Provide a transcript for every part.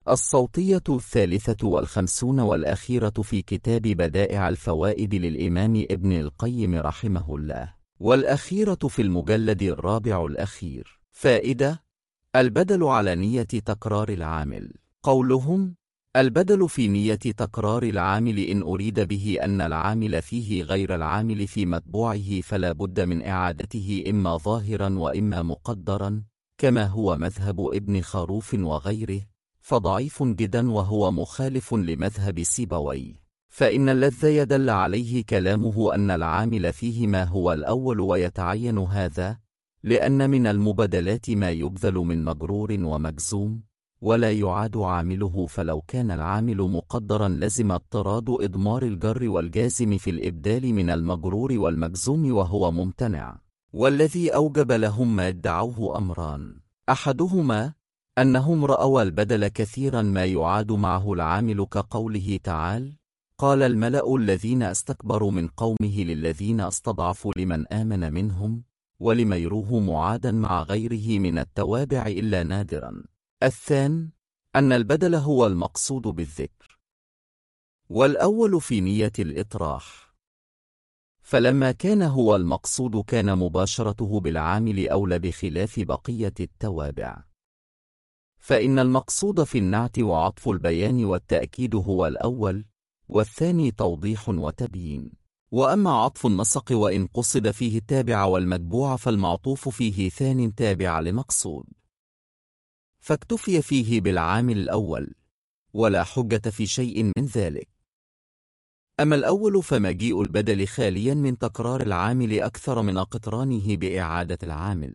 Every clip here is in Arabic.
الصوتية 53 والأخيرة في كتاب بدائع الفوائد للإمام ابن القيم رحمه الله، والأخيرة في المجلد الرابع الأخير. فائدة: البدل على نية تكرار العامل. قولهم: البدل في نية تكرار العامل إن أريد به أن العامل فيه غير العامل في متبوعه فلا بد من إعادته إما ظاهرا وإما مقدرا، كما هو مذهب ابن خروف وغيره، فضعيف جدا وهو مخالف لمذهب سيبويه، فإن الذي يدل عليه كلامه أن العامل فيهما هو الأول، ويتعين هذا لأن من المبدلات ما يبذل من مجرور ومجزوم ولا يعاد عامله، فلو كان العامل مقدرا لزم اضطراد إضمار الجر والجازم في الإبدال من المجرور والمجزوم، وهو ممتنع. والذي أوجب لهم ما ادعوه أمران: أحدهما أنهم رأوا البدل كثيرا ما يعاد معه العامل، كقوله تعالى: قال الملأ الذين استكبروا من قومه للذين استضعفوا لمن آمن منهم، ولم يروه معادا مع غيره من التوابع إلا نادرا. الثاني أن البدل هو المقصود بالذكر، والأول في نية الإطراح، فلما كان هو المقصود كان مباشرته بالعامل أولى بخلاف بقية التوابع، فإن المقصود في النعت وعطف البيان والتأكيد هو الأول، والثاني توضيح وتبيين. وأما عطف النسق وإن قصد فيه التابع والمتبوع فالمعطوف فيه ثان تابع لمقصود، فاكتفي فيه بالعامل الأول، ولا حجة في شيء من ذلك. أما الأول فمجيء البدل خاليا من تكرار العامل أكثر من اقترانه بإعادة العامل،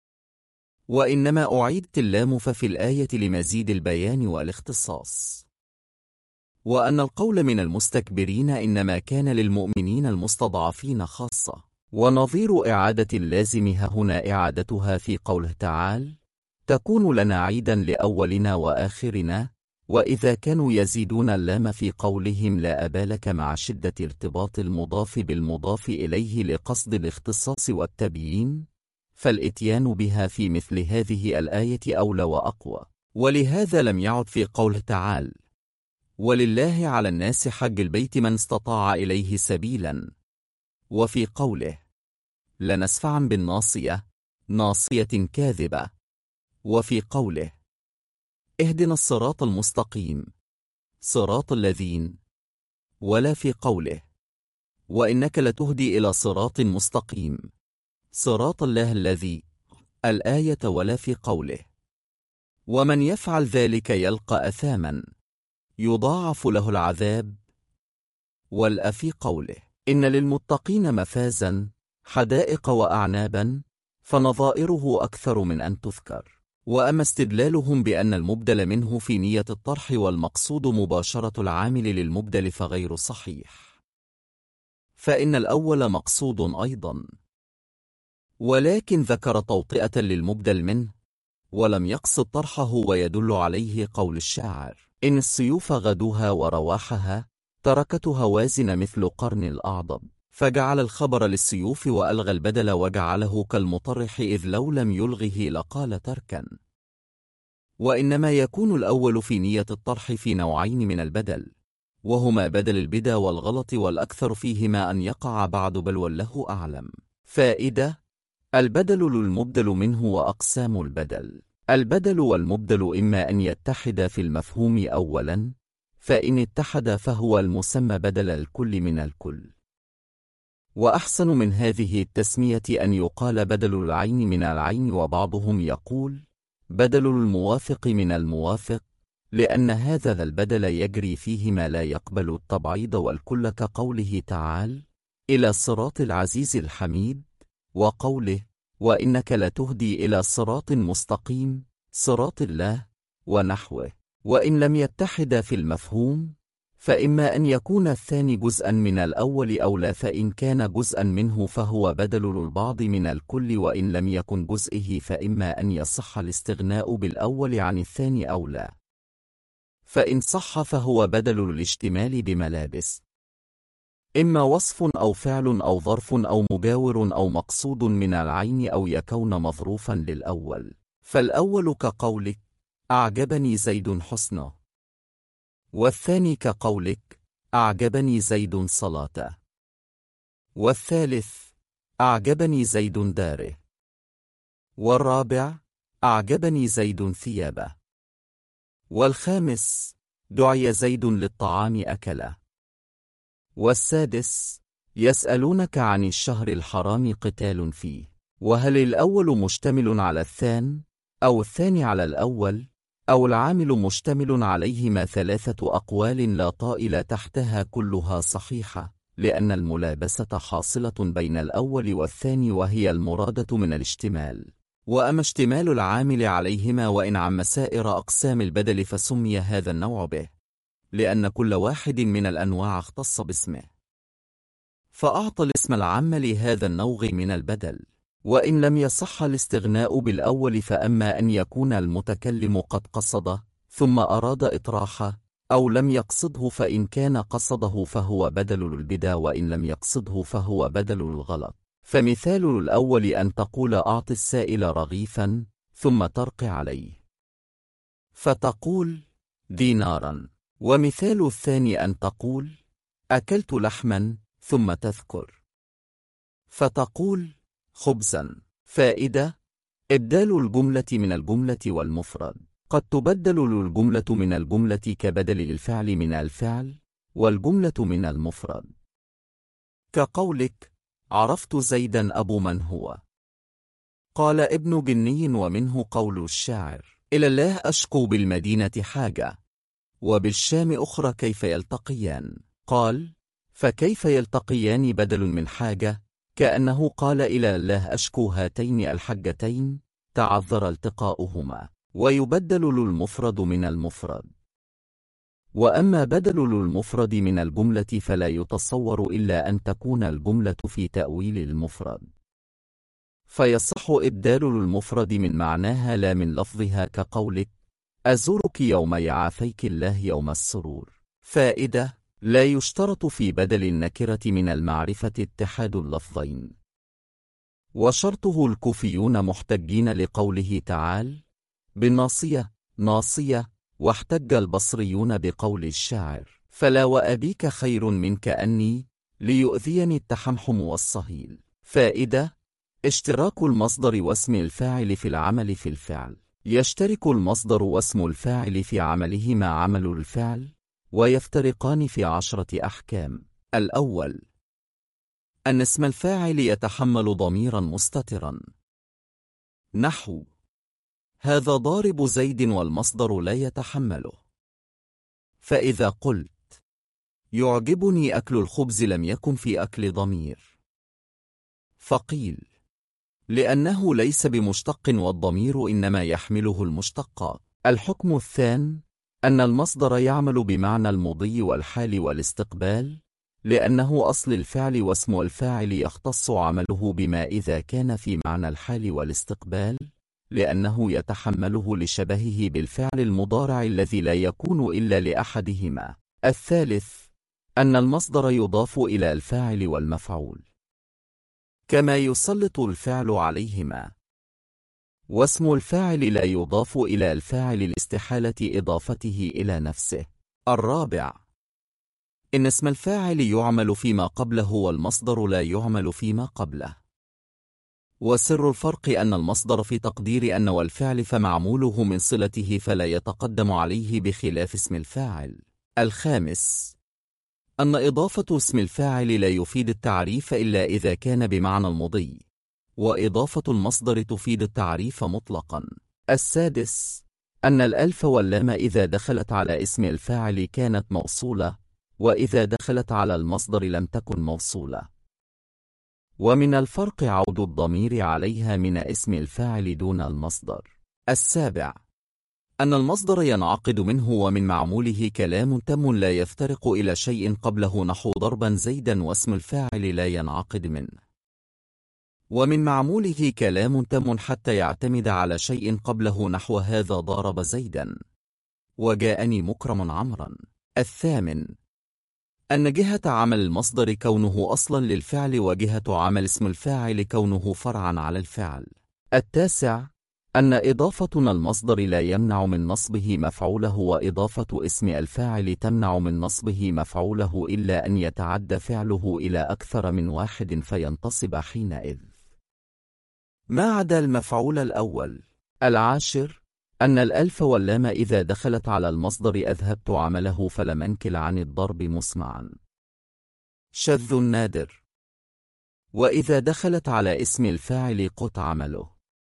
وإنما أعيدت اللام ففي الآية لمزيد البيان والاختصاص. وأن القول من المستكبرين إنما كان للمؤمنين المستضعفين خاصة، ونظير إعادة اللازم هنا إعادتها في قوله تعالى: تكون لنا عيدا لأولنا وآخرنا، وإذا كانوا يزيدون اللام في قولهم لا أبالك مع شدة ارتباط المضاف بالمضاف إليه لقصد الاختصاص والتبيين، فالإتيان بها في مثل هذه الآية أولى وأقوى. ولهذا لم يعد في قوله تعالى: ولله على الناس حج البيت من استطاع إليه سبيلا، وفي قوله: لنسفعا بالناصية ناصية كاذبة، وفي قوله: اهدنا الصراط المستقيم صراط الذين، ولا في قوله: وإنك لتهدي إلى صراط مستقيم صراط الله الذي الآية، ولا في قوله: ومن يفعل ذلك يلقى أثاما يضاعف له العذاب، ولا في قوله: إن للمتقين مفازا حدائق وأعنابا، فنظائره أكثر من أن تذكر. وأما استدلالهم بأن المبدل منه في نية الطرح والمقصود مباشرة العامل للمبدل فغير صحيح، فإن الأول مقصود أيضا، ولكن ذكر توطئة للمبدل منه ولم يقصد طرحه، ويدل عليه قول الشاعر: إن السيوف غدوها ورواحها تركت هوازن مثل قرن الأعضب، فجعل الخبر للسيوف وألغى البدل وجعله كالمطرح، إذ لو لم يلغه لقال تركا. وإنما يكون الأول في نية الطرح في نوعين من البدل، وهما بدل البدا والغلط، والأكثر فيهما أن يقع بعد، بل والله أعلم. فائدة: البدل للمبدل منه وأقسام البدل. البدل والمبدل إما أن يتحدا في المفهوم أولا، فإن اتحدا فهو المسمى بدل الكل من الكل. وأحسن من هذه التسمية أن يقال بدل العين من العين، وبعضهم يقول بدل الموافق من الموافق، لأن هذا البدل يجري فيه ما لا يقبل التبعيض والكل، كقوله تعالى: إلى صراط العزيز الحميد، وقوله: وإنك لتهدي إلى صراط مستقيم صراط الله، ونحوه. وإن لم يتحد في المفهوم فإما أن يكون الثاني جزءا من الأول أو لا، فإن كان جزءا منه فهو بدل للبعض من الكل، وإن لم يكن جزئه فإما أن يصح الاستغناء بالأول عن الثاني أو لا، فإن صح فهو بدل الاشتمال بملابس، إما وصف أو فعل أو ظرف أو مجاور أو مقصود من العين، أو يكون مظروفا للأول. فالأول كقولك: أعجبني زيد حسنه، والثاني كقولك أعجبني زيد صلاته، والثالث أعجبني زيد داره، والرابع أعجبني زيد ثيابه، والخامس دعي زيد للطعام أكله، والسادس يسألونك عن الشهر الحرام قتال فيه، وهل الأول مشتمل على الثاني أو الثاني على الأول أو العامل مشتمل عليهما؟ 3 أقوال لا طائل تحتها كلها صحيحة، لأن الملابسة حاصلة بين الأول والثاني وهي المرادة من الاشتمال. وأما اشتمال العامل عليهما وإن عم سائر أقسام البدل فسمي هذا النوع به، لأن كل واحد من الأنواع اختص باسمه فأعطى الاسم العام لهذا النوع من البدل. وإن لم يصح الاستغناء بالأول، فأما أن يكون المتكلم قد قصده ثم أراد إطراحه، أو لم يقصده، فإن كان قصده فهو بدل البدا، وإن لم يقصده فهو بدل الغلط. فمثال الأول أن تقول أعط السائل رغيفا ثم ترقي عليه فتقول دينارا. ومثال الثاني أن تقول أكلت لحما ثم تذكر فتقول خبزا. فائدة: إبدال الجملة من الجملة والمفرد. قد تبدل الجملة من الجملة كبدل الفعل من الفعل، والجملة من المفرد، كقولك عرفت زيدا أبو من هو. قال ابن جني، ومنه قول الشاعر إلى الله أشكو بالمدينة حاجة وبالشام أخرى كيف يلتقيان. قال فكيف يلتقيان بدل من حاجة، كأنه قال إلى الله أشكو هاتين الحجتين تعذر التقاؤهما. ويبدل المفرد من المفرد. وأما بدل المفرد من الجملة فلا يتصور إلا أن تكون الجملة في تأويل المفرد، فيصح إبدال المفرد من معناها لا من لفظها، كقولك أزورك يوم يعافيك الله يوم السرور. فائدة: لا يشترط في بدل النكرة من المعرفة اتحاد اللفظين، وشرطه الكوفيون محتجين لقوله تعالى بالناصية ناصية، واحتج البصريون بقول الشاعر فلا وأبيك خير منك أني ليؤذيني التحمحم والصهيل. فائدة: اشتراك المصدر واسم الفاعل في العمل. في الفعل يشترك المصدر واسم الفاعل في عملهما عمل الفعل، ويفترقان في 10 أحكام. الأول: أن اسم الفاعل يتحمل ضميرا مستترا، نحو هذا ضارب زيد، والمصدر لا يتحمله. فإذا قلت يعجبني أكل الخبز لم يكن في أكل ضمير، فقيل لأنه ليس بمشتق، والضمير إنما يحمله المشتقات. الحكم الثاني: أن المصدر يعمل بمعنى المضي والحال والاستقبال، لأنه أصل الفعل، واسم الفاعل يختص عمله بما إذا كان في معنى الحال والاستقبال، لأنه يتحمله لشبهه بالفعل المضارع الذي لا يكون إلا لأحدهما. الثالث: أن المصدر يضاف إلى الفاعل والمفعول كما يسلط الفعل عليهما، واسم الفاعل لا يضاف إلى الفاعل لاستحالة إضافته إلى نفسه. الرابع: إن اسم الفاعل يعمل فيما قبله، والمصدر لا يعمل فيما قبله. وسر الفرق أن المصدر في تقدير أن والفعل فمعموله من صلته فلا يتقدم عليه بخلاف اسم الفاعل. الخامس: أن إضافة اسم الفاعل لا يفيد التعريف إلا إذا كان بمعنى المضي، وإضافة المصدر تفيد التعريف مطلقا. السادس: أن الألف واللام إذا دخلت على اسم الفاعل كانت موصولة، وإذا دخلت على المصدر لم تكن موصولة. ومن الفرق عود الضمير عليها من اسم الفاعل دون المصدر. السابع: أن المصدر ينعقد منه ومن معموله كلام تم لا يفترق إلى شيء قبله، نحو ضربا زيدا، واسم الفاعل لا ينعقد منه ومن معموله كلام تم حتى يعتمد على شيء قبله، نحو هذا ضارب زيدا وجاءني مكرم عمرا. الثامن: أن جهة عمل المصدر كونه أصلا للفعل، وجهة عمل اسم الفاعل كونه فرعا على الفعل. التاسع: أن إضافتنا المصدر لا يمنع من نصبه مفعوله، وإضافة اسم الفاعل تمنع من نصبه مفعوله إلا أن يتعد فعله إلى أكثر من واحد فينتصب حينئذ، ما عدا المفعول الأول. 10. أن الألف واللام إذا دخلت على المصدر أذهبت عمله فلم أنكل عن الضرب مسمعا، شذ نادر. وإذا دخلت على اسم الفاعل قط عمله،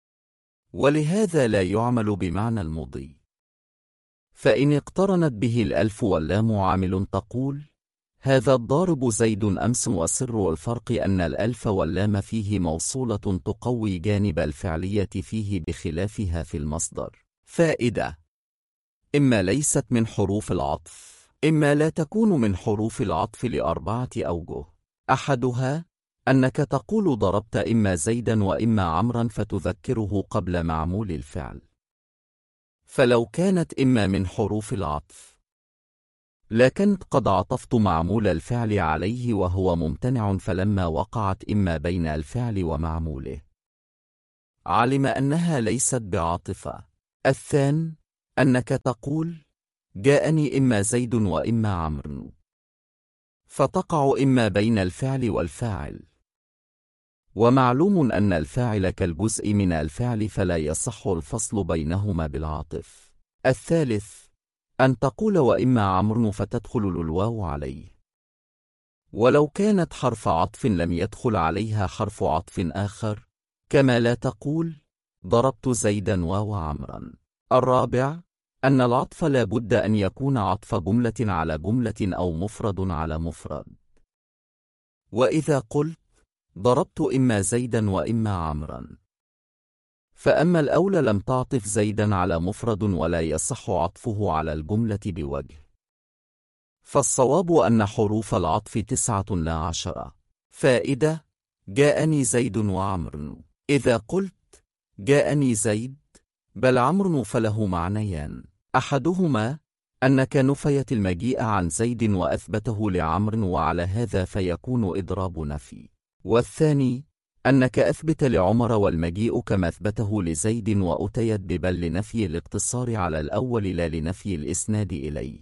ولهذا لا يعمل بمعنى المضي. فإن اقترنت به الألف واللام عامل تقول هذا الضارب زيد أمس، وسر الفرق أن الألف واللام فيه موصولة تقوي جانب الفعلية فيه بخلافها في المصدر. فائدة: إما ليست من حروف العطف، إما لا تكون من حروف العطف ل4 أوجه. أحدها أنك تقول ضربت إما زيدا وإما عمرا فتذكره قبل معمول الفعل، فلو كانت إما من حروف العطف لكنت قد عطفت معمول الفعل عليه وهو ممتنع، فلما وقعت إما بين الفعل ومعموله علم أنها ليست بعاطفة. الثاني أنك تقول جاءني إما زيد وإما عمرو، فتقع إما بين الفعل والفاعل، ومعلوم أن الفاعل كالجزء من الفعل فلا يصح الفصل بينهما بالعاطف. الثالث أن تقول وإما عمرو فتدخل الواو عليه، ولو كانت حرف عطف لم يدخل عليها حرف عطف آخر، كما لا تقول ضربت زيدا واو عمرا. الرابع أن العطف لا بد أن يكون عطف جملة على جملة أو مفرد على مفرد، وإذا قلت ضربت إما زيدا وإما عمرا، فأما الأولى لم تعطف زيدا على مفرد ولا يصح عطفه على الجملة بوجه، فالصواب أن حروف العطف 9 لا 10. فائدة: جاءني زيد وعمرو، إذا قلت جاءني زيد بل عمرو فله معنيان: أحدهما أنك نفيت المجيء عن زيد وأثبته لعمرو، وعلى هذا فيكون إضراب نفي، والثاني أنك أثبت لعمر والمجيء كما أثبته لزيد وأتيت ببل لنفي الاقتصار على الأول لا لنفي الإسناد إليه،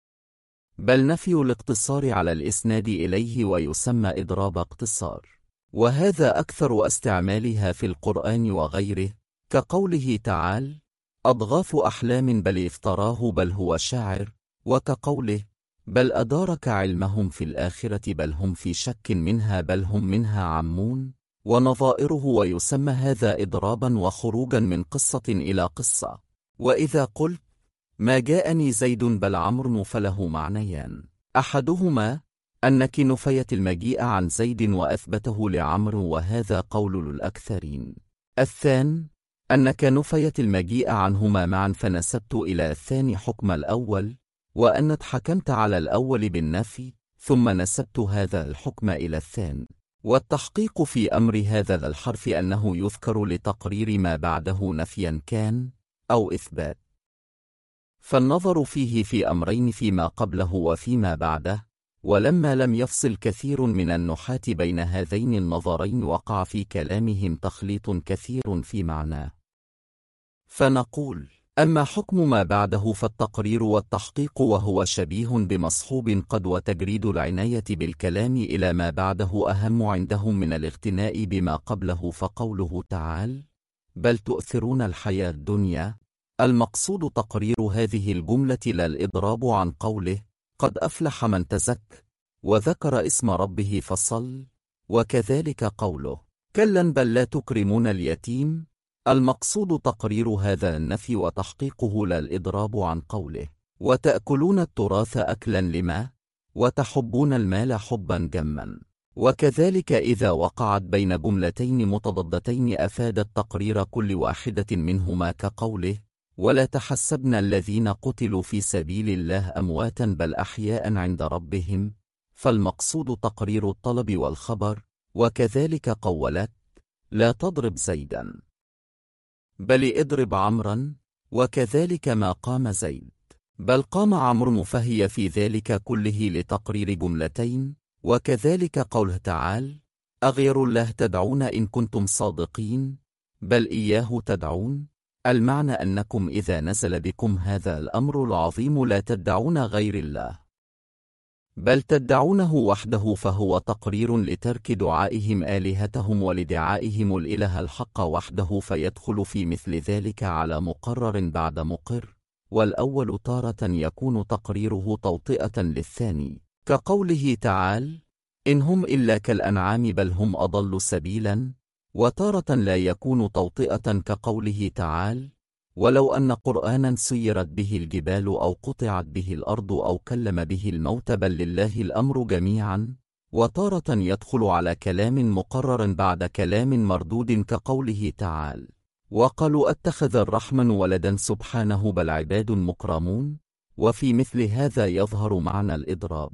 بل نفي الاقتصار على الإسناد إليه ويسمى إضراب اقتصار، وهذا أكثر استعمالها في القرآن وغيره، كقوله تعالى أضغاث أحلام بل افتراه بل هو شاعر، وكقوله بل أدارك علمهم في الآخرة بل هم في شك منها بل هم منها عمون، ونظائره، ويسمى هذا إضرابا وخروجا من قصة إلى قصة. وإذا قلت ما جاءني زيد بل عمرو فله معنيان: أحدهما أنك نفيت المجيء عن زيد وأثبته لعمرو، وهذا قول الأكثرين. الثاني أنك نفيت المجيء عنهما معا فنسبت إلى الثاني حكم الأول، وأنك حكمت على الأول بالنفي ثم نسبت هذا الحكم إلى الثاني. والتحقيق في أمر هذا الحرف أنه يذكر لتقرير ما بعده نفيا كان أو إثبات، فالنظر فيه في أمرين: فيما قبله وفيما بعده، ولما لم يفصل كثير من النحاة بين هذين النظرين وقع في كلامهم تخليط كثير في معناه، فنقول أما حكم ما بعده فالتقرير والتحقيق، وهو شبيه بمصحوب قد، وتجريد العناية بالكلام إلى ما بعده أهم عندهم من الاغتناء بما قبله، فقوله تعالى بل تؤثرون الحياة الدنيا، المقصود تقرير هذه الجملة لا الإضراب عن قوله قد أفلح من تزكى وذكر اسم ربه فصل، وكذلك قوله كلا بل لا تكرمون اليتيم، المقصود تقرير هذا النفي وتحقيقه لا الإضراب عن قوله وتأكلون التراث أكلا لما وتحبون المال حبا جما. وكذلك إذا وقعت بين جملتين متضادتين أفادت تقرير كل واحدة منهما، كقوله ولا تحسبن الذين قتلوا في سبيل الله أمواتا بل أحياء عند ربهم، فالمقصود تقرير الطلب والخبر. وكذلك قولت لا تضرب زيدا بل اضرب عمرا، وكذلك ما قام زيد بل قام عمرو، فهي في ذلك كله لتقرير جملتين. وكذلك قوله تعالى أغير الله تدعون إن كنتم صادقين بل إياه تدعون، المعنى أنكم إذا نزل بكم هذا الأمر العظيم لا تدعون غير الله، بل تدعونه وحده، فهو تقرير لترك دعائهم آلهتهم ولدعائهم الإله الحق وحده، فيدخل في مثل ذلك على مقرر بعد مقر. والأول تارة يكون تقريره توطئة للثاني، كقوله تعالى: إن هم إلا كالأنعام بل هم أضل سبيلا. وتارة لا يكون توطئة، كقوله تعالى: ولو أن قرآنا سيرت به الجبال أو قطعت به الأرض أو كلم به الموت بل لله الأمر جميعا. وتارة يدخل على كلام مقرر بعد كلام مردود، كقوله تعالى: وقالوا اتخذ الرحمن ولدا سبحانه بل عباد مكرمون. وفي مثل هذا يظهر معنى الإضراب،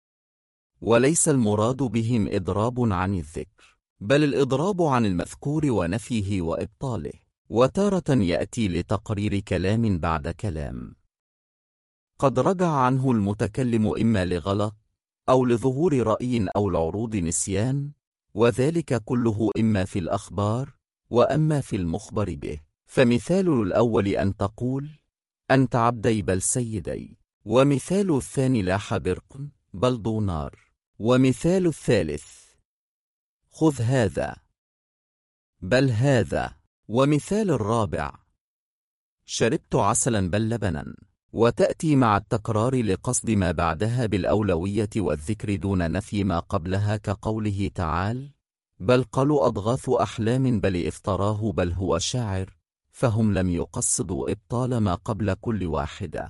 وليس المراد بهم إضراب عن الذكر، بل الإضراب عن المذكور ونفيه وإبطاله. وتارة يأتي لتقرير كلام بعد كلام قد رجع عنه المتكلم إما لغلط أو لظهور رأي أو العروض نسيان، وذلك كله إما في الأخبار وأما في المخبر به. فمثال الأول أن تقول: أنت عبدي بل سيدي. ومثال الثاني: لاح برق بل ضو نار. ومثال الثالث: خذ هذا بل هذا. ومثال الرابع: شربت عسلا بل لبنا. وتأتي مع التكرار لقصد ما بعدها بالأولوية والذكر دون نفي ما قبلها، كقوله تعالى: بل قالوا أضغاث أحلام بل افتراه بل هو شاعر. فهم لم يقصدوا إبطال ما قبل كل واحدة،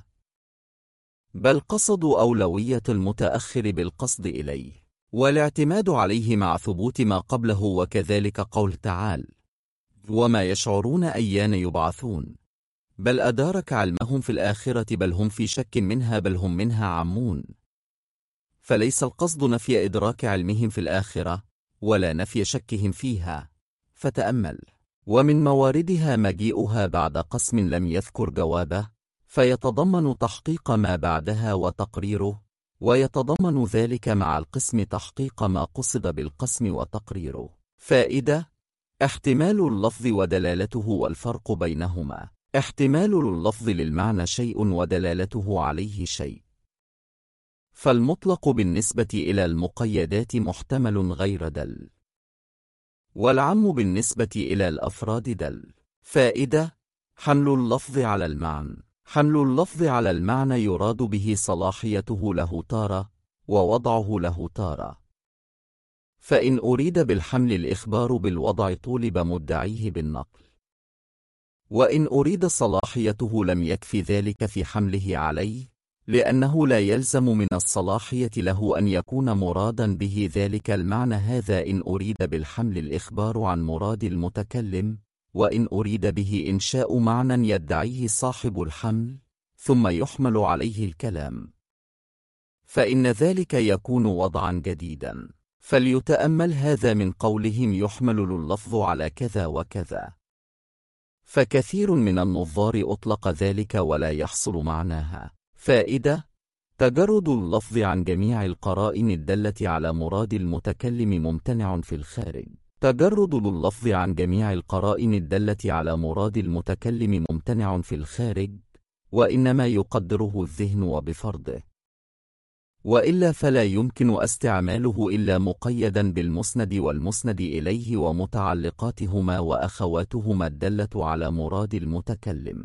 بل قصدوا أولوية المتأخر بالقصد إليه والاعتماد عليه مع ثبوت ما قبله. وكذلك قول تعالى: وما يشعرون أيان يبعثون. بل أدارك علمهم في الآخرة بل هم في شك منها بل هم منها عمون. فليس القصد نفي إدراك علمهم في الآخرة ولا نفي شكهم فيها. فتأمل: ومن مواردها مجيئها بعد قسم لم يذكر جوابه، فيتضمن تحقيق ما بعدها وتقريره، ويتضمن ذلك مع القسم تحقيق ما قصد بالقسم وتقريره. فائدة: احتمال اللفظ ودلالته والفرق بينهما: احتمال اللفظ للمعنى شيء ودلالته عليه شيء، فالمطلق بالنسبة إلى المقيدات محتمل غير دل، والعم بالنسبة إلى الأفراد دل. فائدة: حمل اللفظ على المعنى. حمل اللفظ على المعنى يراد به صلاحيته له تارة ووضعه له تارة. فإن أريد بالحمل الإخبار بالوضع طولب مدعيه بالنقل، وإن أريد صلاحيته لم يكف ذلك في حمله عليه، لأنه لا يلزم من الصلاحية له أن يكون مرادا به ذلك المعنى. هذا إن أريد بالحمل الإخبار عن مراد المتكلم. وإن أريد به إنشاء معنى يدعيه صاحب الحمل ثم يحمل عليه الكلام، فإن ذلك يكون وضعا جديدا. فليتأمل هذا من قولهم: يحمل اللفظ على كذا وكذا. فكثير من النظار أطلق ذلك ولا يحصل معناها. فائدة: تجرد اللفظ عن جميع القرائن الدالة على مراد المتكلم ممتنع في الخارج. تجرد اللفظ عن جميع القرائن الدالة على مراد المتكلم ممتنع في الخارج، وإنما يقدره الذهن وبفرضه، وإلا فلا يمكن استعماله إلا مقيدا بالمسند والمسند إليه ومتعلقاتهما وأخواتهما الدالة على مراد المتكلم.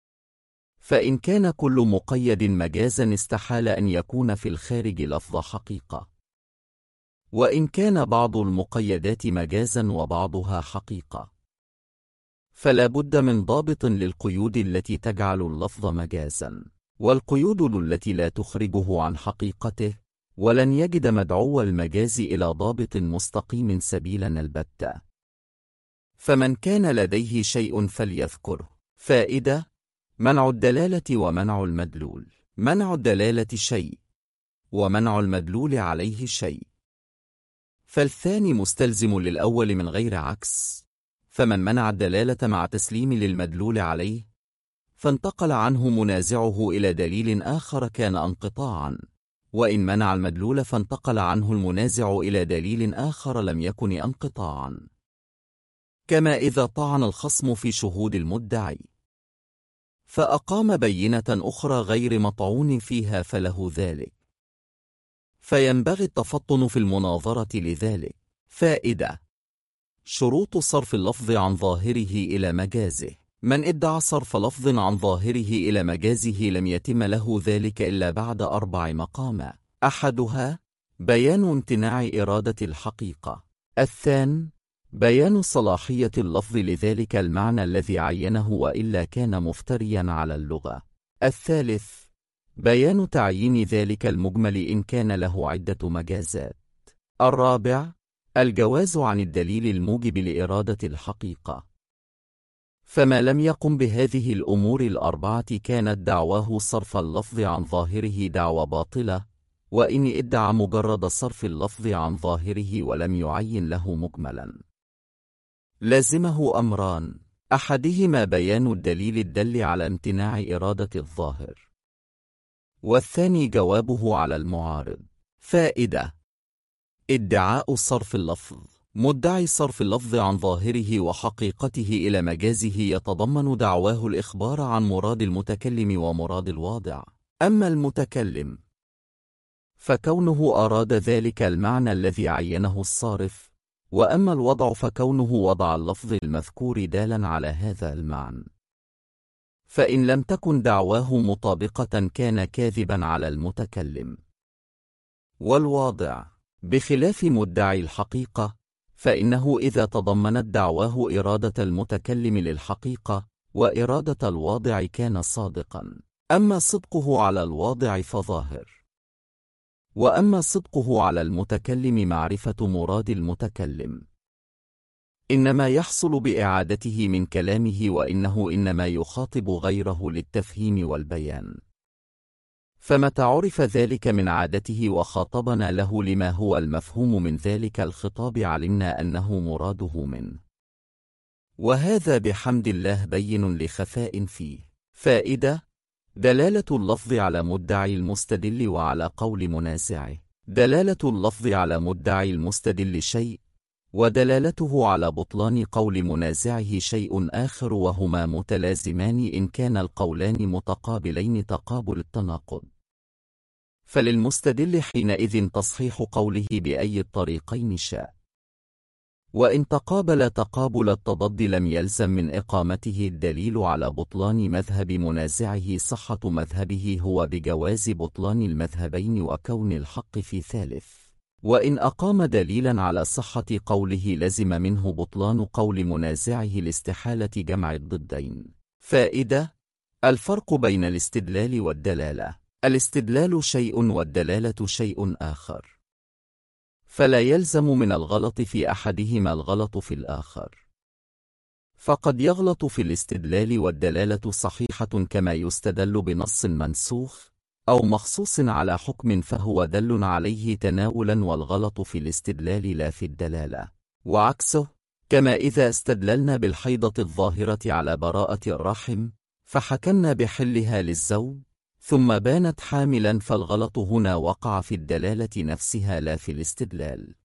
فإن كان كل مقيد مجازا استحال أن يكون في الخارج لفظ حقيقة، وإن كان بعض المقيدات مجازا وبعضها حقيقة، فلا بد من ضابط للقيود التي تجعل اللفظ مجازا، والقيود التي لا تخرجه عن حقيقته. ولن يجد مدعو المجاز إلى ضابط مستقيم سبيلا البتة. فمن كان لديه شيء فليذكره. فائدة: منع الدلالة ومنع المدلول. منع الدلالة شيء، ومنع المدلول عليه شيء، فالثاني مستلزم للأول من غير عكس. فمن منع الدلالة مع تسليم للمدلول عليه فانتقل عنه منازعه إلى دليل آخر كان انقطاعا، وإن منع المدلول فانتقل عنه المنازع إلى دليل آخر لم يكن انقطاعا. كما إذا طعن الخصم في شهود المدعي فأقام بينة أخرى غير مطعون فيها فله ذلك. فينبغي التفطن في المناظرة لذلك. فائدة: شروط صرف اللفظ عن ظاهره إلى مجازه. من ادعى صرف لفظ عن ظاهره إلى مجازه لم يتم له ذلك إلا بعد 4 مقامات. أحدها بيان امتناع إرادة الحقيقة. الثاني بيان صلاحية اللفظ لذلك المعنى الذي عينه وإلا كان مفتريا على اللغة. الثالث بيان تعيين ذلك المجمل إن كان له عدة مجازات. الرابع الجواز عن الدليل الموجب لإرادة الحقيقة. فما لم يقم بهذه الأمور ال4 كانت دعواه صرف اللفظ عن ظاهره دعوى باطلة، وإن ادعى مجرد صرف اللفظ عن ظاهره ولم يعين له مجملا لازمه أمران: أحدهما بيان الدليل الدل على امتناع إرادة الظاهر، والثاني جوابه على المعارض. فائدة: ادعاء صرف اللفظ. مدعي صرف اللفظ عن ظاهره وحقيقته إلى مجازه يتضمن دعواه الإخبار عن مراد المتكلم ومراد الواضع. أما المتكلم فكونه أراد ذلك المعنى الذي عينه الصارف، وأما الوضع فكونه وضع اللفظ المذكور دالا على هذا المعنى. فإن لم تكن دعواه مطابقة كان كاذبا على المتكلم. والواضع بخلاف مدعي الحقيقة، فإنه إذا تضمنت دعواه إرادة المتكلم للحقيقة وإرادة الواضع كان صادقا، أما صدقه على الواضع فظاهر، وأما صدقه على المتكلم معرفة مراد المتكلم إنما يحصل بإعادته من كلامه، وإنه إنما يخاطب غيره للتفهيم والبيان. فمتى عرف ذلك من عادته وخاطبنا له لما هو المفهوم من ذلك الخطاب علمنا أنه مراده منه، وهذا بحمد الله بين لخفاء فيه. فائدة: دلالة اللفظ على مدعي المستدل وعلى قول منازعه. دلالة اللفظ على مدعي المستدل شيء، ودلالته على بطلان قول منازعه شيء آخر، وهما متلازمان إن كان القولان متقابلين تقابل التناقض، فللمستدل حينئذ تصحيح قوله بأي الطريقين شاء. وإن تقابل تقابل التضاد لم يلزم من إقامته الدليل على بطلان مذهب منازعه صحة مذهبه هو بجواز بطلان المذهبين وكون الحق في ثالث. وإن أقام دليلا على صحة قوله لزم منه بطلان قول منازعه لاستحالة جمع الضدين. فائدة: الفرق بين الاستدلال والدلالة: الاستدلال شيء والدلالة شيء آخر، فلا يلزم من الغلط في أحدهما الغلط في الآخر، فقد يغلط في الاستدلال والدلالة صحيحة كما يستدل بنص منسوخ أو مخصوص على حكم فهو دل عليه تناولا، والغلط في الاستدلال لا في الدلالة، وعكسه كما إذا استدللنا بالحيضة الظاهرة على براءة الرحم فحكمنا بحلها للزوج ثم بانت حاملا، فالغلط هنا وقع في الدلالة نفسها لا في الاستدلال.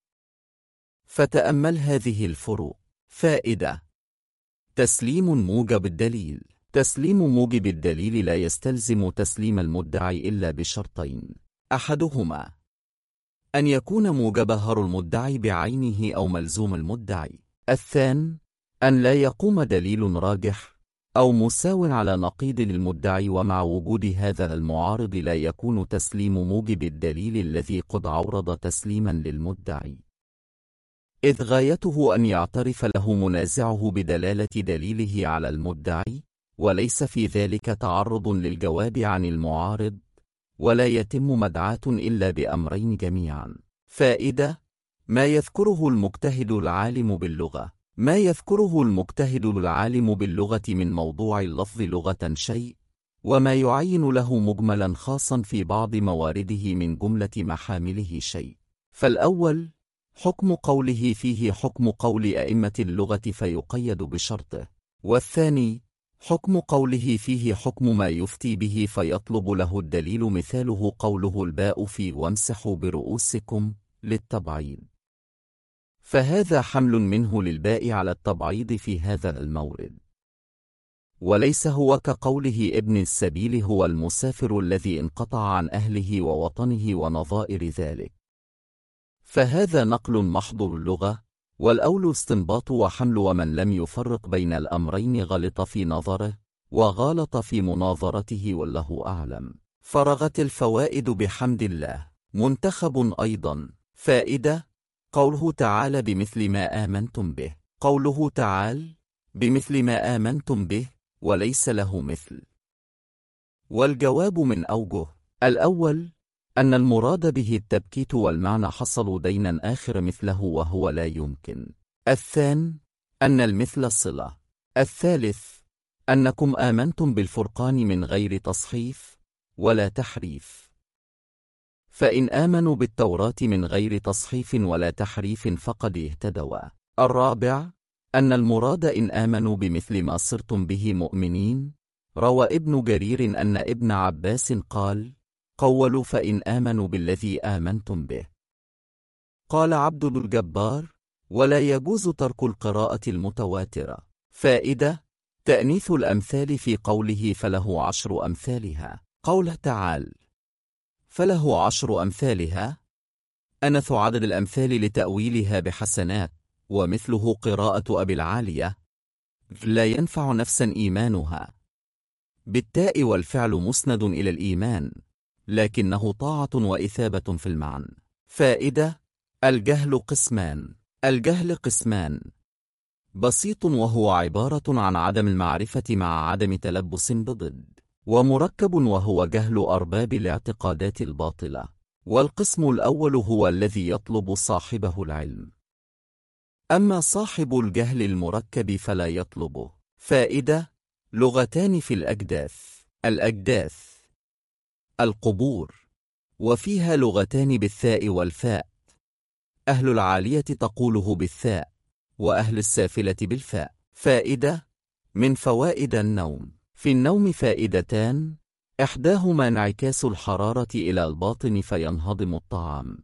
فتأمل هذه الفروق. فائدة: تسليم موجب الدليل. تسليم موجب الدليل لا يستلزم تسليم المدعي إلا بشرطين: أحدهما أن يكون موجب هر المدعي بعينه أو ملزوم المدعي، الثاني أن لا يقوم دليل راجح أو مساو على نقيض للمدعي، ومع وجود هذا المعارض لا يكون تسليم موجب الدليل الذي قد عورض تسليما للمدعي، إذ غايته أن يعترف له منازعه بدلالة دليله على المدعي، وليس في ذلك تعرض للجواب عن المعارض، ولا يتم مدعاة إلا بأمرين جميعا. فائدة: ما يذكره المجتهد العالم باللغة. ما يذكره المجتهد العالم باللغة من موضوع اللفظ لغة شيء، وما يعين له مجملا خاصا في بعض موارده من جملة محامله شيء. فالأول حكم قوله فيه حكم قول أئمة اللغة فيقيد بشرطه، والثاني حكم قوله فيه حكم ما يفتي به فيطلب له الدليل، مثاله قوله الباء في وامسحوا برؤوسكم للتبعيض، فهذا حمل منه للباء على التبعيض في هذا المورد. وليس هو كقوله ابن السبيل هو المسافر الذي انقطع عن أهله ووطنه ونظائر ذلك، فهذا نقل محض اللغة، والأول استنباط وحمل، ومن لم يفرق بين الأمرين غلط في نظره وغالط في مناظرته والله أعلم. فرغت الفوائد بحمد الله. منتخب أيضا. فائدة: قوله تعالى بمثل ما آمنتم به. قوله تعالى بمثل ما آمنتم به وليس له مثل. والجواب من أوجه: الأول أن المراد به التبكيت، والمعنى حصلوا دينا آخر مثله وهو لا يمكن. الثاني أن المثل صلة. الثالث أنكم آمنتم بالفرقان من غير تصحيف ولا تحريف، فإن آمنوا بالتوراة من غير تصحيف ولا تحريف فقد اهتدوا. الرابع أن المراد إن آمنوا بمثل ما صرتم به مؤمنين. روى ابن جرير أن ابن عباس قال: قولوا فإن آمنوا بالذي آمنتم به. قال عبد الجبار: ولا يجوز ترك القراءة المتواترة. فائدة: تأنيث الأمثال في قوله فله 10 أمثالها. قوله تعالى فله 10 أمثالها، أنث عدد الأمثال لتأويلها بحسنات، ومثله قراءة أبي العالية: لا ينفع نفسا إيمانها، بالتاء، والفعل مسند إلى الإيمان لكنه طاعة وإثابة في المعنى. فائدة: الجهل قسمان. الجهل قسمان: بسيط وهو عبارة عن عدم المعرفة مع عدم تلبس بضد، ومركب وهو جهل أرباب الاعتقادات الباطلة. والقسم الأول هو الذي يطلب صاحبه العلم، أما صاحب الجهل المركب فلا يطلبه. فائدة: لغتان في الأجداث. الأجداث القبور، وفيها لغتان بالثاء والفاء، أهل العالية تقوله بالثاء، وأهل السافلة بالفاء. فائدة: من فوائد النوم. في النوم فائدتان: إحداهما انعكاس الحرارة إلى الباطن فينهضم الطعام.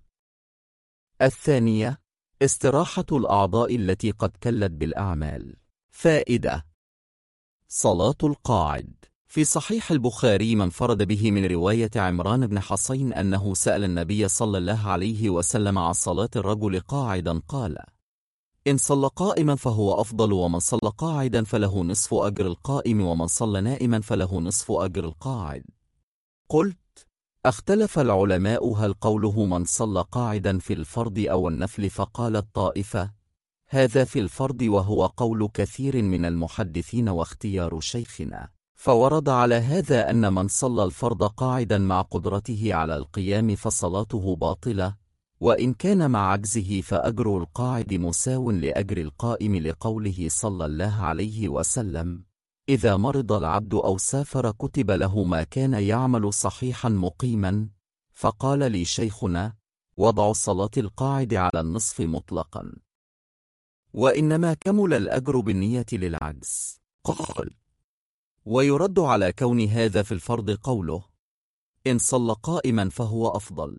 الثانية: استراحة الأعضاء التي قد كلت بالأعمال. فائدة: صلاة القاعد. في صحيح البخاري من فرد به من رواية عمران بن حصين أنه سأل النبي صلى الله عليه وسلم عن صلاة الرجل قاعدا، قال: إن صلى قائما فهو أفضل، ومن صلى قاعدا فله نصف أجر القائم، ومن صلى نائما فله نصف أجر القاعد. قلت: اختلف العلماء هل قوله من صلى قاعدا في الفرض أو النفل؟ فقالت طائفة: هذا في الفرض، وهو قول كثير من المحدثين واختيار شيخنا. فورد على هذا أن من صلى الفرض قاعدا مع قدرته على القيام فصلاته باطلة، وإن كان مع عجزه فأجر القاعد مساو لأجر القائم، لقوله صلى الله عليه وسلم: إذا مرض العبد أو سافر كتب له ما كان يعمل صحيحا مقيما. فقال لي شيخنا: وضع صلاة القاعد على النصف مطلقا، وإنما كمل الأجر بالنية للعجز. قال: ويرد على كون هذا في الفرض قوله: إن صلى قائما فهو أفضل،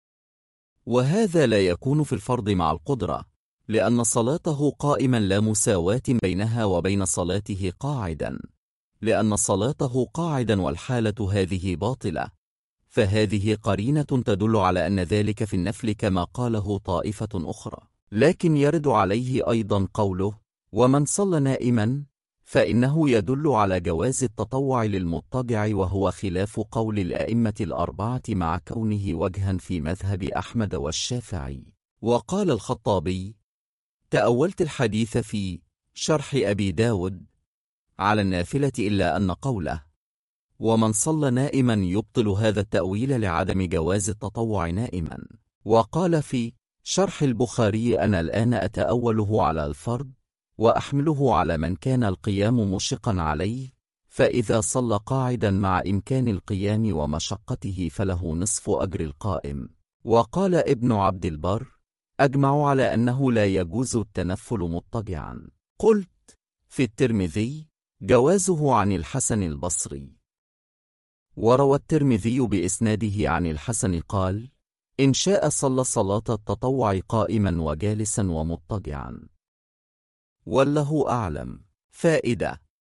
وهذا لا يكون في الفرض مع القدرة، لأن صلاته قائما لا مساواة بينها وبين صلاته قاعدا، لأن صلاته قاعدا والحالة هذه باطلة، فهذه قرينة تدل على أن ذلك في النفل كما قاله طائفة أخرى. لكن يرد عليه أيضا قوله: ومن صلى نائما، فإنه يدل على جواز التطوع للمضطجع، وهو خلاف قول الأئمة الأربعة مع كونه وجها في مذهب أحمد والشافعي. وقال الخطابي: تأولت الحديث في شرح أبي داود على النافلة، إلا أن قوله ومن صلى نائما يبطل هذا التأويل لعدم جواز التطوع نائما. وقال في شرح البخاري: أنا الآن أتأوله على الفرد وأحمله على من كان القيام مشقا عليه، فإذا صلى قاعدا مع إمكان القيام ومشقته فله نصف أجر القائم. وقال ابن عبد البر: أجمع على أنه لا يجوز التنفل مضطجعا. قلت: في الترمذي جوازه عن الحسن البصري. وروى الترمذي بإسناده عن الحسن قال: إن شاء صلى صلاة التطوع قائما وجالسا ومضطجعا، والله أعلم. فائدة: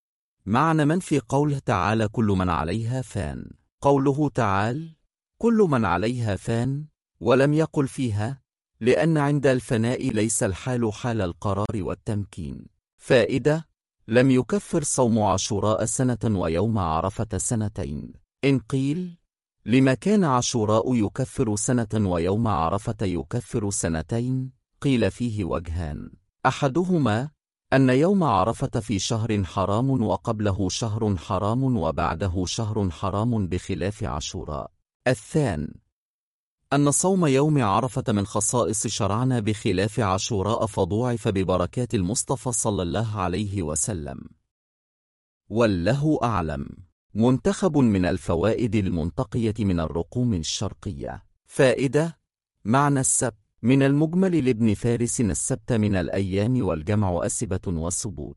معنى من في قوله تعالى كل من عليها فان. قوله تعالى كل من عليها فان ولم يقل فيها، لأن عند الفناء ليس الحال حال القرار والتمكين. فائدة: لم يكفر صوم عاشوراء سنة ويوم عرفة سنتين. إن قيل لما كان عاشوراء يكفر سنة ويوم عرفة يكفر سنتين، قيل فيه وجهان: أحدهما أن يوم عرفة في شهر حرام وقبله شهر حرام وبعده شهر حرام بخلاف عاشوراء. الثاني أن صوم يوم عرفة من خصائص شرعنا بخلاف عاشوراء فضوعف ببركات المصطفى صلى الله عليه وسلم. والله أعلم. منتخب من الفوائد المنتقية من الرقوم الشرقية. فائدة: معنى السبت. من المجمل لابن فارس السبت من الأيام والجمع أسبة وسبوت.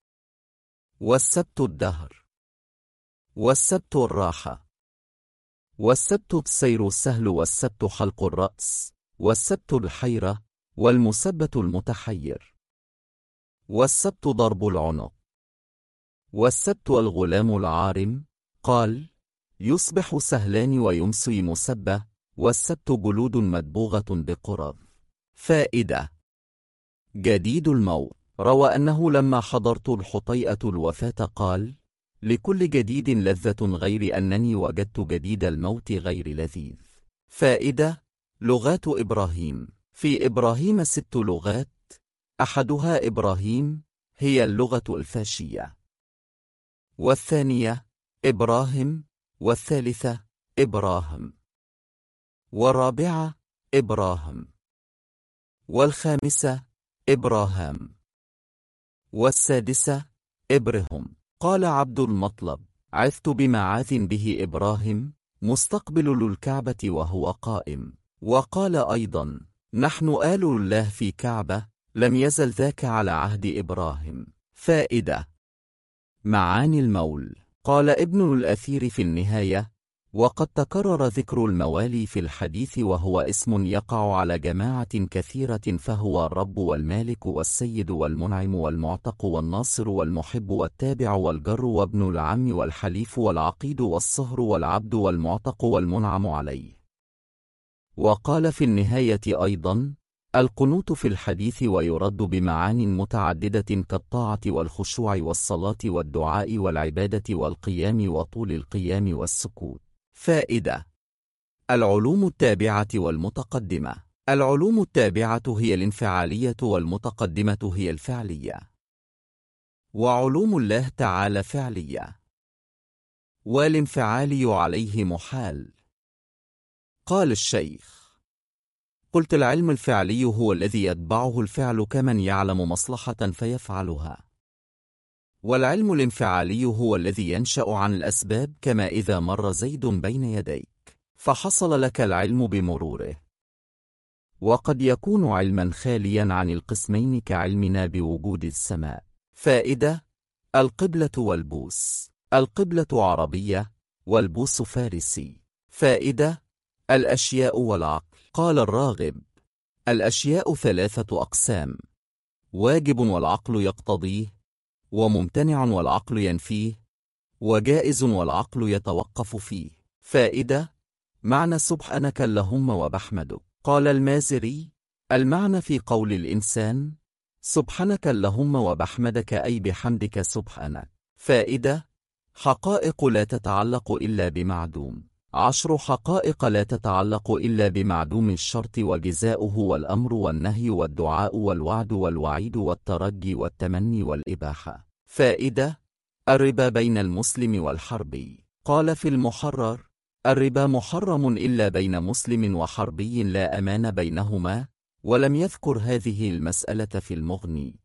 والسبت الدهر، والسبت الراحة، والسبت السير السهل، والسبت حلق الرأس، والسبت الحيرة، والمسبت المتحير، والسبت ضرب العنق، والسبت الغلام العارم. قال: يصبح سهلان ويمسي مسبة، والسبت جلود مدبوغة بقرض. فائدة: جديد الموت روى أنه لما حضرت الحطيئة الوفاة قال: لكل جديد لذة غير أنني وجدت جديد الموت غير لذيذ. فائدة: لغات إبراهيم. في إبراهيم 6 لغات، أحدها إبراهيم هي اللغة الفاشية، والثانية إبراهيم، والثالثة إبراهيم، والرابعة إبراهيم، والخامسة إبراهام، والسادسة إبرهم. قال عبد المطلب: عثت بمعاذ به إبراهيم مستقبل للكعبة وهو قائم. وقال أيضا: نحن آل الله في كعبة، لم يزل ذاك على عهد إبراهيم. فائدة: معاني المول. قال ابن الأثير في النهاية: وقد تكرر ذكر الموالي في الحديث، وهو اسم يقع على جماعة كثيرة، فهو الرب والمالك والسيد والمنعم والمعتق والناصر والمحب والتابع والجر وابن العم والحليف والعقيد والصهر والعبد والمعتق والمنعم عليه. وقال في النهاية أيضا: القنوت في الحديث ويرد بمعان متعددة كالطاعة والخشوع والصلاة والدعاء والعبادة والقيام وطول القيام والسكوت. فائدة: العلوم التابعة والمتقدمة. العلوم التابعة هي الانفعالية، والمتقدمة هي الفعلية. وعلوم الله تعالى فعلية، والانفعالي عليه محال. قال الشيخ: قلت: العلم الفعلي هو الذي يتبعه الفعل كمن يعلم مصلحة فيفعلها. والعلم الانفعالي هو الذي ينشأ عن الأسباب، كما إذا مر زيد بين يديك فحصل لك العلم بمروره. وقد يكون علما خاليا عن القسمين كعلمنا بوجود السماء. فائدة: القبلة والبوس. القبلة عربية، والبوس فارسي. فائدة: الأشياء والعقل. قال الراغب: الأشياء 3 أقسام: واجب والعقل يقتضيه، وممتنع والعقل ينفيه، وجائز والعقل يتوقف فيه. فائدة: معنى سبحانك اللهم وبحمدك. قال المازري: المعنى في قول الإنسان سبحانك اللهم وبحمدك أي بحمدك سبحانك. فائدة: حقائق لا تتعلق إلا بمعدوم. 10 حقائق لا تتعلق إلا بمعدوم الشرط وجزاؤه والأمر والنهي والدعاء والوعد والوعيد والترجي والتمني والإباحة. فائدة: الربا بين المسلم والحربي. قال في المحرر: الربا محرم إلا بين مسلم وحربي لا أمان بينهما، ولم يذكر هذه المسألة في المغني،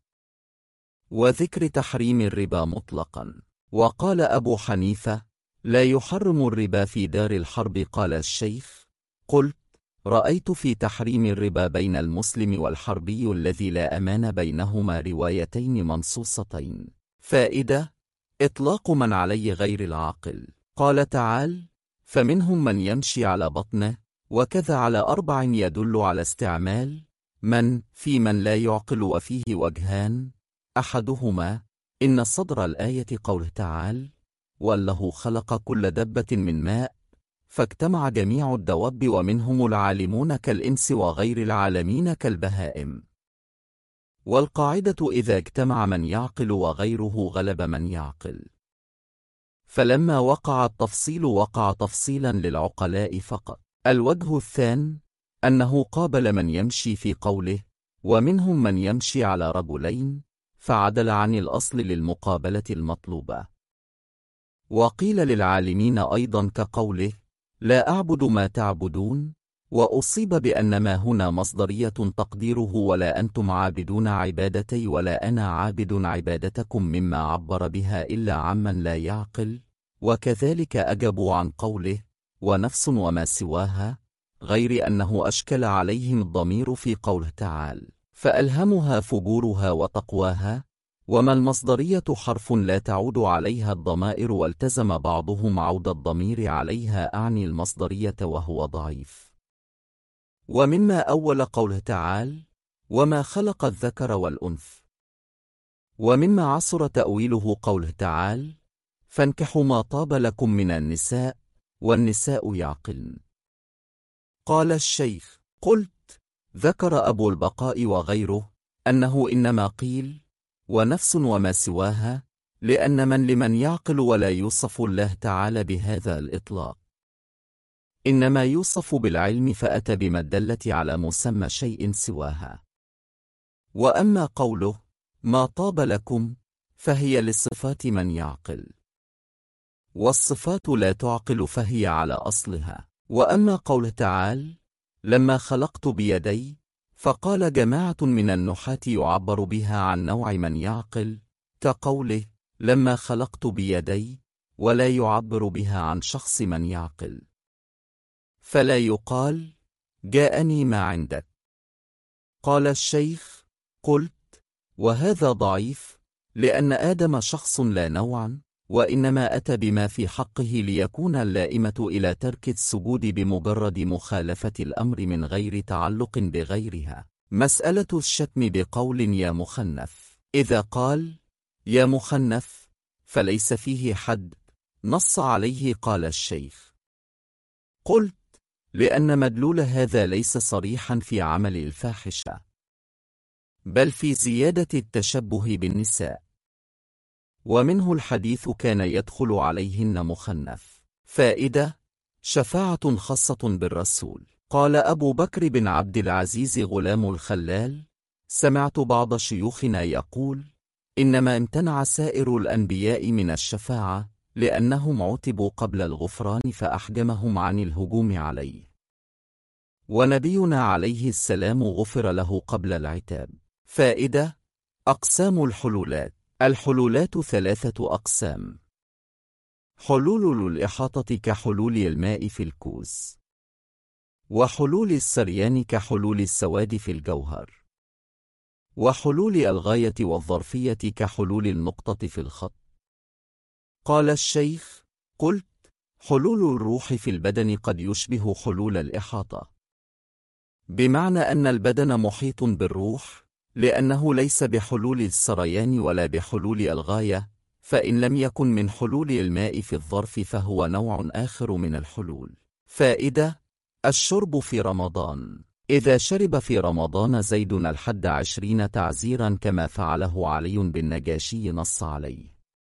وذكر تحريم الربا مطلقا. وقال أبو حنيفة: لا يحرم الربا في دار الحرب. قال الشيخ: قلت: رأيت في تحريم الربا بين المسلم والحربي الذي لا أمان بينهما روايتين منصوصتين. فائدة: إطلاق من علي غير العاقل. قال تعالى: فمنهم من يمشي على بطنه، وكذا على 4 يدل على استعمال من في من لا يعقل، وفيه وجهان: أحدهما إن صدر الآية قوله تعالى: والله خلق كل دبة من ماء، فاجتمع جميع الدواب ومنهم العالمون كالإنس وغير العالمين كالبهائم. والقاعدة إذا اجتمع من يعقل وغيره غلب من يعقل. فلما وقع التفصيل وقع تفصيلا للعقلاء فقط. الوجه الثاني أنه قابل من يمشي في قوله: ومنهم من يمشي على رجلين، فعدل عن الأصل للمقابلة المطلوبة. وقيل للعالمين أيضا كقوله: لا أعبد ما تعبدون، وأصيب بأن ما هنا مصدرية تقديره ولا أنتم عابدون عبادتي ولا أنا عابد عبادتكم، مما عبر بها إلا عمن لا يعقل. وكذلك أجبوا عن قوله: ونفس وما سواها، غير أنه أشكل عليهم الضمير في قوله تعالى: فألهمها فجورها وتقواها، وما المصدرية حرف لا تعود عليها الضمائر، والتزم بعضهم عود الضمير عليها أعني المصدرية وهو ضعيف. ومما أول قوله تعالى: وما خلق الذكر والأنثى. ومما عصر تأويله قوله تعالى: فانكحوا ما طاب لكم من النساء والنساء يعقلن. قال الشيخ: قلت ذكر أبو البقاء وغيره أنه إنما قيل ونفس وما سواها لأن من لمن يعقل ولا يوصف الله تعالى بهذا الإطلاق، إنما يوصف بالعلم، فأتى بما دلت على مسمى شيء سواها. وأما قوله ما طاب لكم فهي للصفات من يعقل، والصفات لا تعقل فهي على أصلها. وأما قوله تعالى لما خلقت بيدي، فقال جماعة من النحاة يعبر بها عن نوع من يعقل كقوله لما خلقت بيدي، ولا يعبر بها عن شخص من يعقل، فلا يقال جاءني ما عندك. قال الشيخ: قلت وهذا ضعيف، لأن آدم شخص لا نوعا، وإنما أتى بما في حقه ليكون اللائمة إلى ترك السجود بمجرد مخالفة الأمر من غير تعلق بغيرها. مسألة الشتم بقول يا مخنث، إذا قال يا مخنث فليس فيه حد نص عليه. قال الشيخ: قلت لأن مدلول هذا ليس صريحا في عمل الفاحشة، بل في زيادة التشبه بالنساء، ومنه الحديث كان يدخل عليهن مخنث. فائدة: شفاعة خاصة بالرسول. قال أبو بكر بن عبد العزيز غلام الخلال: سمعت بعض شيوخنا يقول إنما امتنع سائر الأنبياء من الشفاعة لأنهم عتبوا قبل الغفران فأحجمهم عن الهجوم عليه، ونبينا عليه السلام غفر له قبل العتاب. فائدة: أقسام الحلولات. الحلولات 3 أقسام: حلول الإحاطة كحلول الماء في الكوز، وحلول السريان كحلول السواد في الجوهر، وحلول الغاية والظرفية كحلول النقطة في الخط. قال الشيخ: قلت حلول الروح في البدن قد يشبه حلول الإحاطة، بمعنى أن البدن محيط بالروح، لأنه ليس بحلول السريان ولا بحلول الغاية، فإن لم يكن من حلول الماء في الظرف فهو نوع آخر من الحلول. فائدة: الشرب في رمضان. إذا شرب في رمضان زيد 21 تعزيرا كما فعله علي بالنجاشي نص عليه.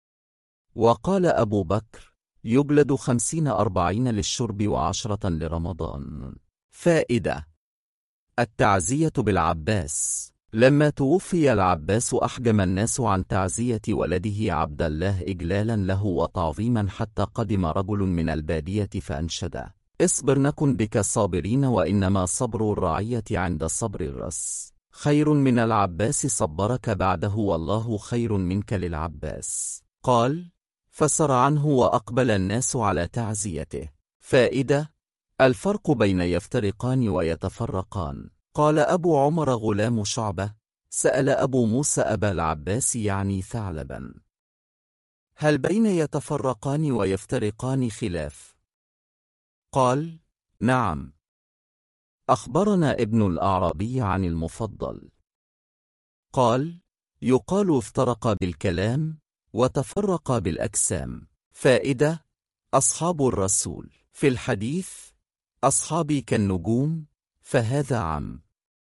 وقال أبو بكر: يجلد 50-40 للشرب و10 لرمضان. فائدة: التعزية بالعباس. لما توفي العباس أحجم الناس عن تعزية ولده عبد الله إجلالا له وتعظيما، حتى قدم رجل من البادية فأنشد: اصبر نكن بك صابرين، وإنما صبر الرعية عند صبر الرأس خير من العباس صبرك بعده، والله خير منك للعباس. قال: فسر عنه وأقبل الناس على تعزيته. فائدة: الفرق بين يفترقان ويتفرقان. قال أبو عمر غلام شعبة: سأل أبو موسى أبا العباس يعني ثعلبا: هل بين يتفرقان ويفترقان خلاف؟ قال: نعم. أخبرنا ابن الأعرابي عن المفضل قال: يقال افترق بالكلام وتفرق بالأجسام. فائدة: أصحاب الرسول. في الحديث: أصحابي كالنجوم، فهذا عام.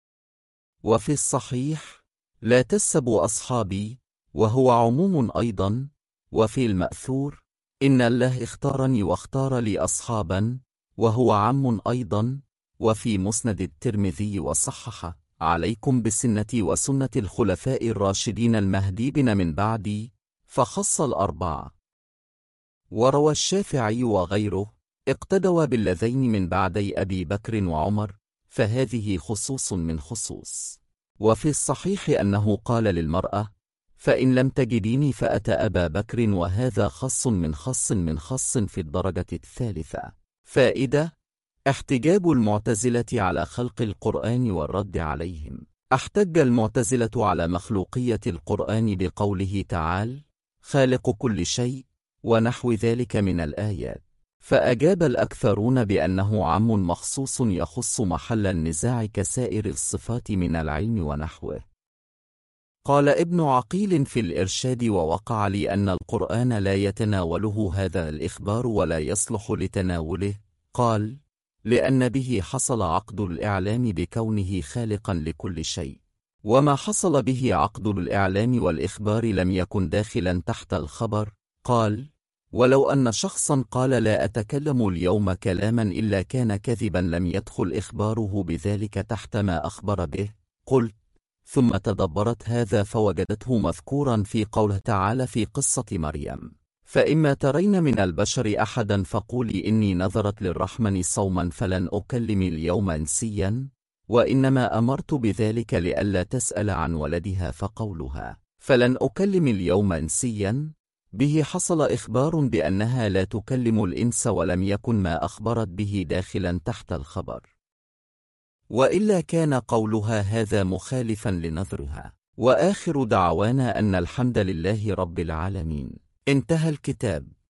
وفي الصحيح: لا تسبوا أصحابي، وهو عموم أيضا. وفي المأثور: إن الله اختارني واختار لي أصحابا، وهو عام أيضا. وفي مسند الترمذي وصححه: عليكم بسنتي وسنة الخلفاء الراشدين المهديين من بعدي، فخص الأربعة. وروى الشافعي وغيره: اقتدوا باللذين من بعدي أبي بكر وعمر، فهذه خصوص من خصوص. وفي الصحيح أنه قال للمرأة: فإن لم تجديني فأتى أبا بكر، وهذا خص من خص من خص في الدرجة الثالثة. فائدة: احتجاب المعتزلة على خلق القرآن والرد عليهم. احتج المعتزلة على مخلوقية القرآن بقوله تعالى: خالق كل شيء، ونحو ذلك من الآيات. فأجاب الأكثرون بأنه عام مخصوص يخص محل النزاع كسائر الصفات من العلم ونحوه. قال ابن عقيل في الإرشاد: ووقع لي أن القرآن لا يتناوله هذا الإخبار ولا يصلح لتناوله. قال: لأن به حصل عقد الإعلام بكونه خالقا لكل شيء، وما حصل به عقد الإعلام والإخبار لم يكن داخلا تحت الخبر. قال: ولو أن شخصا قال لا أتكلم اليوم كلاما إلا كان كذبا لم يدخل إخباره بذلك تحت ما أخبر به. قلت: ثم تدبرت هذا فوجدته مذكورا في قوله تعالى في قصة مريم: فإما ترين من البشر أحدا فقولي إني نذرت للرحمن صوما فلن أكلم اليوم إنسيا، وإنما أمرت بذلك لئلا تسأل عن ولدها، فقولها فلن أكلم اليوم إنسيا به حصل إخبار بأنها لا تكلم الإنس، ولم يكن ما أخبرت به داخلا تحت الخبر، وإلا كان قولها هذا مخالفا لنذرها. وآخر دعوانا أن الحمد لله رب العالمين. انتهى الكتاب.